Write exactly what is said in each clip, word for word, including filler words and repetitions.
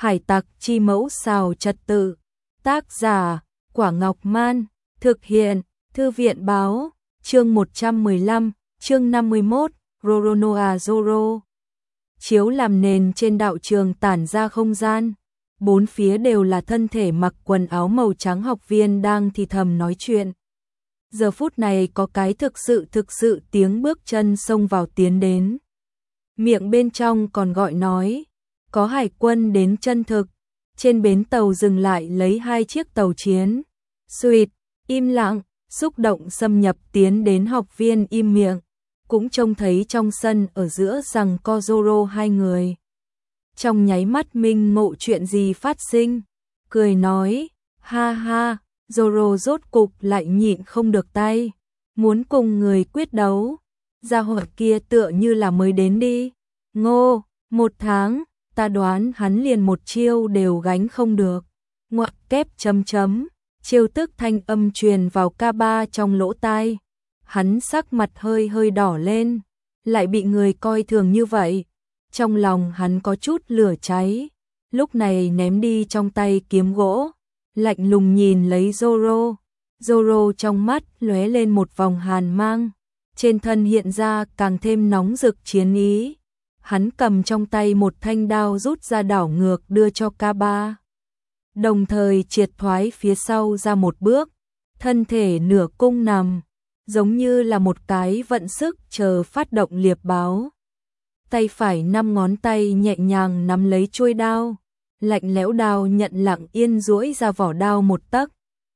Hải tặc chi mẫu xào trật tự. Tác giả, Quả Ngọc Man. Thực hiện, Thư viện báo. Chương một trăm mười lăm, chương năm mươi mốt, Roronoa Zoro. Chiếu làm nền trên đạo trường tản ra không gian. Bốn phía đều là thân thể mặc quần áo màu trắng học viên đang thì thầm nói chuyện. Giờ phút này có cái thực sự thực sự tiếng bước chân xông vào tiến đến. Miệng bên trong còn gọi nói, có hải quân đến chân thực. Trên bến tàu dừng lại lấy hai chiếc tàu chiến. Suýt, im lặng, xúc động xâm nhập tiến đến học viên im miệng. Cũng trông thấy trong sân ở giữa rằng co Zoro hai người. Trong nháy mắt minh ngộ chuyện gì phát sinh. Cười nói, ha ha, Zoro rốt cục lại nhịn không được tay. Muốn cùng người quyết đấu. Gia hỏa kia tựa như là mới đến đi. Ngô, một tháng, ta đoán hắn liền một chiêu đều gánh không được. Ngoặc kép chấm chấm, chiêu tức thanh âm truyền vào ca ba trong lỗ tai. Hắn sắc mặt hơi hơi đỏ lên, lại bị người coi thường như vậy. Trong lòng hắn có chút lửa cháy, lúc này ném đi trong tay kiếm gỗ, lạnh lùng nhìn lấy Zoro. Zoro trong mắt lóe lên một vòng hàn mang, trên thân hiện ra càng thêm nóng rực chiến ý. Hắn cầm trong tay một thanh đao rút ra đảo ngược đưa cho ca ba. Đồng thời triệt thoái phía sau ra một bước, thân thể nửa cung nằm, giống như là một cái vận sức chờ phát động liệp báo. Tay phải năm ngón tay nhẹ nhàng nắm lấy chuôi đao, lạnh lẽo đao nhận lặng yên duỗi ra vỏ đao một tấc,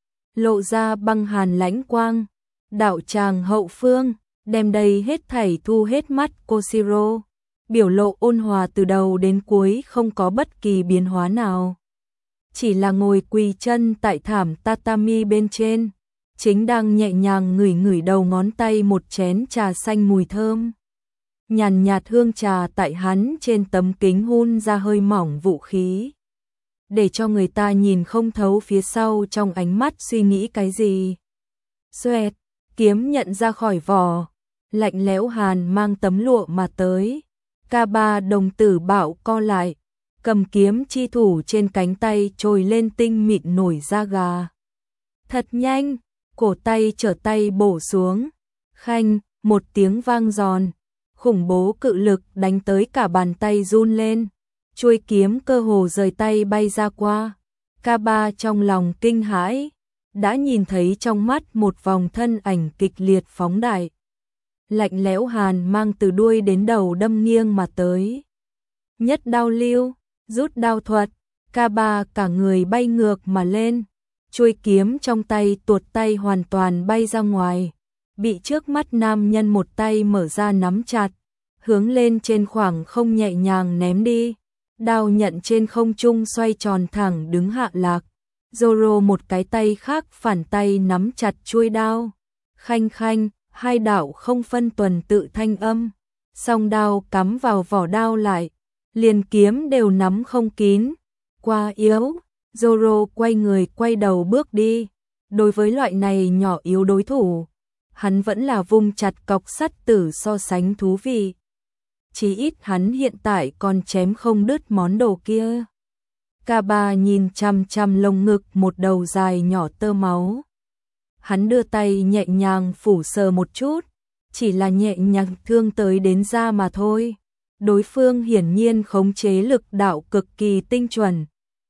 lộ ra băng hàn lãnh quang. Đạo tràng hậu phương, đem đây hết thảy thu hết mắt Koshiro, biểu lộ ôn hòa từ đầu đến cuối không có bất kỳ biến hóa nào. Chỉ là ngồi quỳ chân tại thảm tatami bên trên, chính đang nhẹ nhàng ngửi ngửi đầu ngón tay một chén trà xanh mùi thơm. Nhàn nhạt hương trà tại hắn trên tấm kính hun ra hơi mỏng vũ khí, để cho người ta nhìn không thấu phía sau trong ánh mắt suy nghĩ cái gì. Xoẹt, kiếm nhận ra khỏi vỏ, lạnh lẽo hàn mang tấm lụa mà tới. ca ba đồng tử bạo co lại, cầm kiếm chi thủ trên cánh tay trồi lên tinh mịn nổi da gà. Thật nhanh, cổ tay trở tay bổ xuống, khanh, một tiếng vang giòn, khủng bố cự lực đánh tới cả bàn tay run lên, chuôi kiếm cơ hồ rời tay bay ra qua. ca ba trong lòng kinh hãi, đã nhìn thấy trong mắt một vòng thân ảnh kịch liệt phóng đại. Lạnh lẽo hàn mang từ đuôi đến đầu đâm nghiêng mà tới. Nhất đao lưu, rút đao thuật, ca ba cả người bay ngược mà lên. Chuôi kiếm trong tay tuột tay hoàn toàn bay ra ngoài, bị trước mắt nam nhân một tay mở ra nắm chặt, hướng lên trên khoảng không nhẹ nhàng ném đi. Đao nhận trên không trung xoay tròn thẳng đứng hạ lạc. Zoro một cái tay khác phản tay nắm chặt chuôi đao. Khanh khanh, hai đạo không phân tuần tự thanh âm. Song đao cắm vào vỏ đao lại, liền kiếm đều nắm không kín. Quá yếu. Zoro quay người quay đầu bước đi. Đối với loại này nhỏ yếu đối thủ, hắn vẫn là vung chặt cọc sắt tử so sánh thú vị. Chí ít hắn hiện tại còn chém không đứt món đồ kia. ca ba nhìn chằm chằm lồng ngực một đầu dài nhỏ tơ máu. Hắn đưa tay nhẹ nhàng phủ sờ một chút, chỉ là nhẹ nhàng thương tới đến da mà thôi. Đối phương hiển nhiên khống chế lực đạo cực kỳ tinh chuẩn.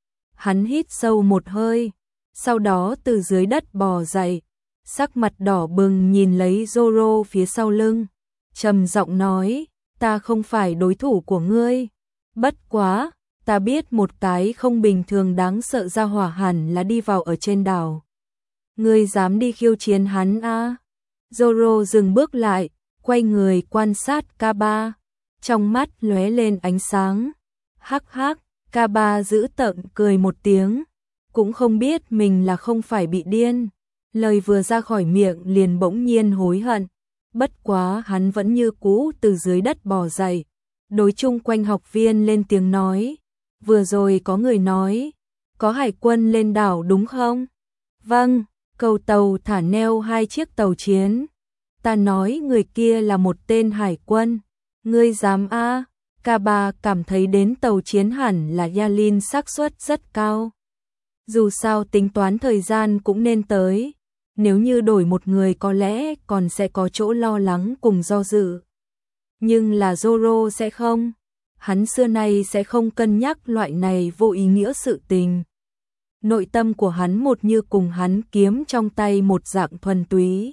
Hắn hít sâu một hơi, sau đó từ dưới đất bò dậy, sắc mặt đỏ bừng nhìn lấy Zoro phía sau lưng, trầm giọng nói, ta không phải đối thủ của ngươi. Bất quá, ta biết một cái không bình thường đáng sợ ra hỏa hẳn là đi vào ở trên đảo. Ngươi dám đi khiêu chiến hắn à? Zoro dừng bước lại, quay người quan sát ca ba, trong mắt lóe lên ánh sáng. Hắc hắc, ca ba giữ tợn cười một tiếng, cũng không biết mình là không phải bị điên. Lời vừa ra khỏi miệng liền bỗng nhiên hối hận. Bất quá hắn vẫn như cũ từ dưới đất bò dậy, đối chung quanh học viên lên tiếng nói, vừa rồi có người nói, có hải quân lên đảo đúng không? Vâng, cầu tàu thả neo hai chiếc tàu chiến. Ta nói người kia là một tên hải quân. Ngươi dám a? Kaba cảm thấy đến tàu chiến hẳn là Yalin xác suất rất cao. Dù sao tính toán thời gian cũng nên tới, nếu như đổi một người có lẽ còn sẽ có chỗ lo lắng cùng do dự. Nhưng là Zoro sẽ không, hắn xưa nay sẽ không cân nhắc loại này vô ý nghĩa sự tình. Nội tâm của hắn một như cùng hắn kiếm trong tay một dạng thuần túy.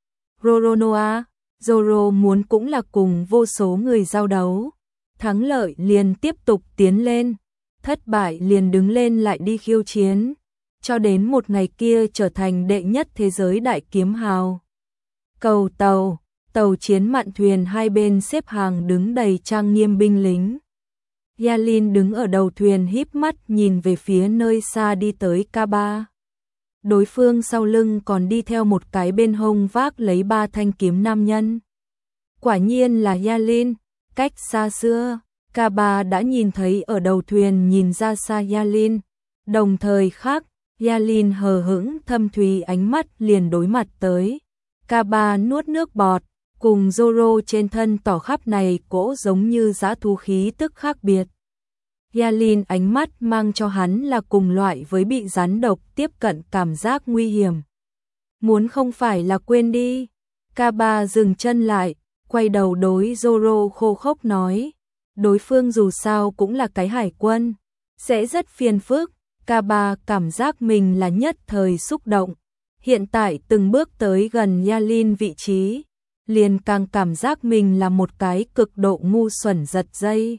Roronoa, Zoro muốn cũng là cùng vô số người giao đấu. Thắng lợi liền tiếp tục tiến lên, thất bại liền đứng lên lại đi khiêu chiến, cho đến một ngày kia trở thành đệ nhất thế giới đại kiếm hào. Cầu tàu, tàu chiến mạn thuyền hai bên xếp hàng đứng đầy trang nghiêm binh lính. Yalin đứng ở đầu thuyền híp mắt nhìn về phía nơi xa đi tới Kaba. Đối phương sau lưng còn đi theo một cái bên hông vác lấy ba thanh kiếm nam nhân. Quả nhiên là Yalin, cách xa xưa, Kaba đã nhìn thấy ở đầu thuyền nhìn ra xa Yalin. Đồng thời khác, Yalin hờ hững thâm thúy ánh mắt liền đối mặt tới. Kaba nuốt nước bọt, cùng Zoro trên thân tỏ khắp này cỗ giống như dã thú khí tức khác biệt. Yalin ánh mắt mang cho hắn là cùng loại với bị rắn độc tiếp cận cảm giác nguy hiểm. Muốn không phải là quên đi. Kaba dừng chân lại, quay đầu đối Zoro khô khốc nói. Đối phương dù sao cũng là cái hải quân, sẽ rất phiền phức. Kaba cảm giác mình là nhất thời xúc động. Hiện tại từng bước tới gần Yalin vị trí, liền càng cảm giác mình là một cái cực độ ngu xuẩn giật dây.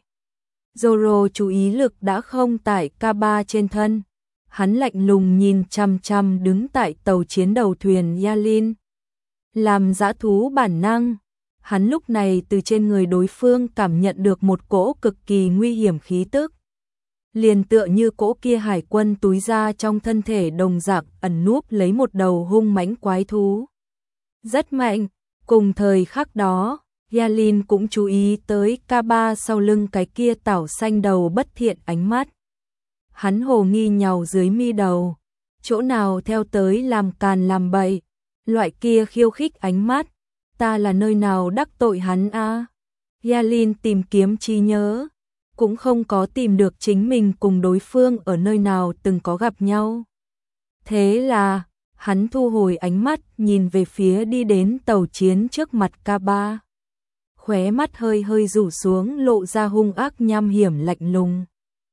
Zoro chú ý lực đã không tại Kaba trên thân. Hắn lạnh lùng nhìn chằm chằm đứng tại tàu chiến đầu thuyền Yalin. Làm dã thú bản năng, hắn lúc này từ trên người đối phương cảm nhận được một cỗ cực kỳ nguy hiểm khí tức. Liền tựa như cỗ kia hải quân túi ra trong thân thể đồng dạng ẩn núp lấy một đầu hung mãnh quái thú. Rất mạnh, cùng thời khắc đó, Yalin cũng chú ý tới Kaba sau lưng cái kia tảo xanh đầu bất thiện ánh mắt. Hắn hồ nghi nhàu dưới mi đầu, chỗ nào theo tới làm càn làm bậy, loại kia khiêu khích ánh mắt, ta là nơi nào đắc tội hắn a? À? Yalin tìm kiếm trí nhớ, cũng không có tìm được chính mình cùng đối phương ở nơi nào từng có gặp nhau. Thế là, hắn thu hồi ánh mắt nhìn về phía đi đến tàu chiến trước mặt Kaba. Khóe mắt hơi hơi rủ xuống lộ ra hung ác nham hiểm lạnh lùng.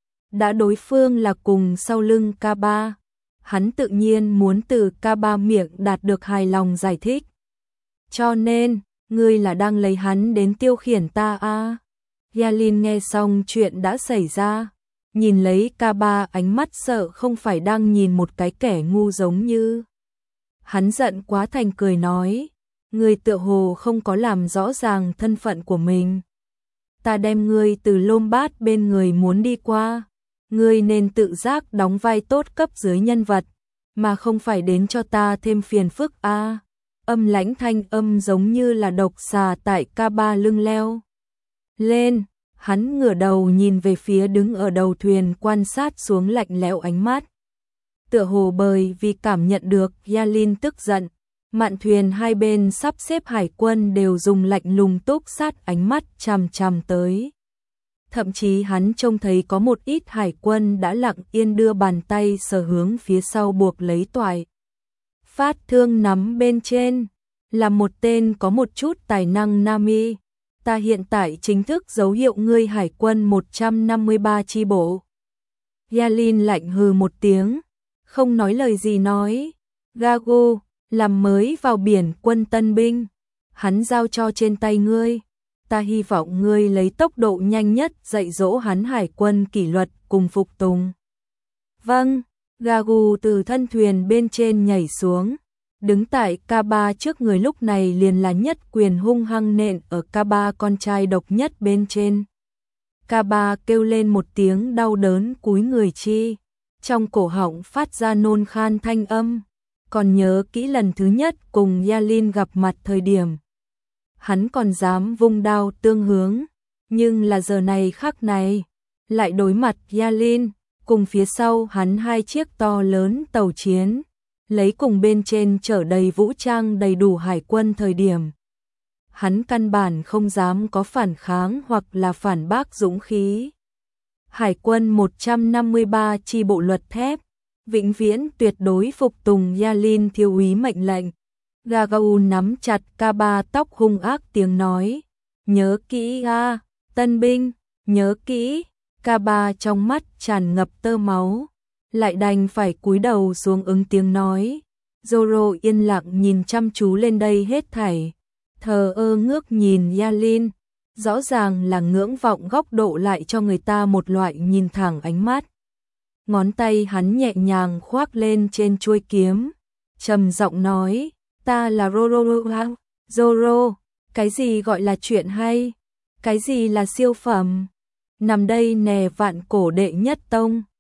Đã đối phương là cùng sau lưng Kaba, hắn tự nhiên muốn từ Kaba miệng đạt được hài lòng giải thích. Cho nên, ngươi là đang lấy hắn đến tiêu khiển ta à? Yalin nghe xong chuyện đã xảy ra, nhìn lấy Kaba ánh mắt sợ không phải đang nhìn một cái kẻ ngu giống như. Hắn giận quá thành cười nói, ngươi tựa hồ không có làm rõ ràng thân phận của mình. Ta đem ngươi từ lôm bát bên người muốn đi qua, ngươi nên tự giác đóng vai tốt cấp dưới nhân vật, mà không phải đến cho ta thêm phiền phức a. À. Âm lãnh thanh âm giống như là độc xà tại Kaba lưng leo lên, hắn ngửa đầu nhìn về phía đứng ở đầu thuyền quan sát xuống lạnh lẽo ánh mắt. Tựa hồ bởi vì cảm nhận được Yalin tức giận, mạn thuyền hai bên sắp xếp hải quân đều dùng lạnh lùng túc sát ánh mắt chằm chằm tới. Thậm chí hắn trông thấy có một ít hải quân đã lặng yên đưa bàn tay sờ hướng phía sau buộc lấy toại. Phát thương nắm bên trên, là một tên có một chút tài năng Nami. Ta hiện tại chính thức dấu hiệu ngươi hải quân một trăm năm mươi ba chi bộ. Yalin lạnh hừ một tiếng, không nói lời gì nói. Gago, làm mới vào biển quân tân binh, hắn giao cho trên tay ngươi. Ta hy vọng ngươi lấy tốc độ nhanh nhất dạy dỗ hắn hải quân kỷ luật cùng phục tùng. Vâng, Gago từ thân thuyền bên trên nhảy xuống. Đứng tại Kaba trước người lúc này liền là nhất quyền hung hăng nện ở Kaba con trai độc nhất bên trên. Kaba kêu lên một tiếng đau đớn cúi người chi, trong cổ họng phát ra nôn khan thanh âm. Còn nhớ kỹ lần thứ nhất cùng Yalin gặp mặt thời điểm. Hắn còn dám vung đao tương hướng, nhưng là giờ này khắc này, lại đối mặt Yalin, cùng phía sau hắn hai chiếc to lớn tàu chiến. Lấy cùng bên trên chở đầy vũ trang đầy đủ hải quân thời điểm. hắn căn bản không dám có phản kháng hoặc là phản bác dũng khí. Hải quân một trăm năm mươi ba chi bộ luật thép, vĩnh viễn tuyệt đối phục tùng Yalin thiếu úy mệnh lệnh. Gagao nắm chặt ca ba tóc hung ác tiếng nói, nhớ kỹ a, tân binh, nhớ kỹ. Ca ba trong mắt tràn ngập tơ máu, lại đành phải cúi đầu xuống ứng tiếng nói. Zoro yên lặng nhìn chăm chú lên đây hết thảy, thờ ơ ngước nhìn Yalin, rõ ràng là ngưỡng vọng góc độ lại cho người ta một loại nhìn thẳng ánh mắt. Ngón tay hắn nhẹ nhàng khoác lên trên chuôi kiếm, trầm giọng nói, ta là Roro. Zoro, cái gì gọi là chuyện hay? Cái gì là siêu phẩm? Nằm đây nè vạn cổ đệ nhất tông.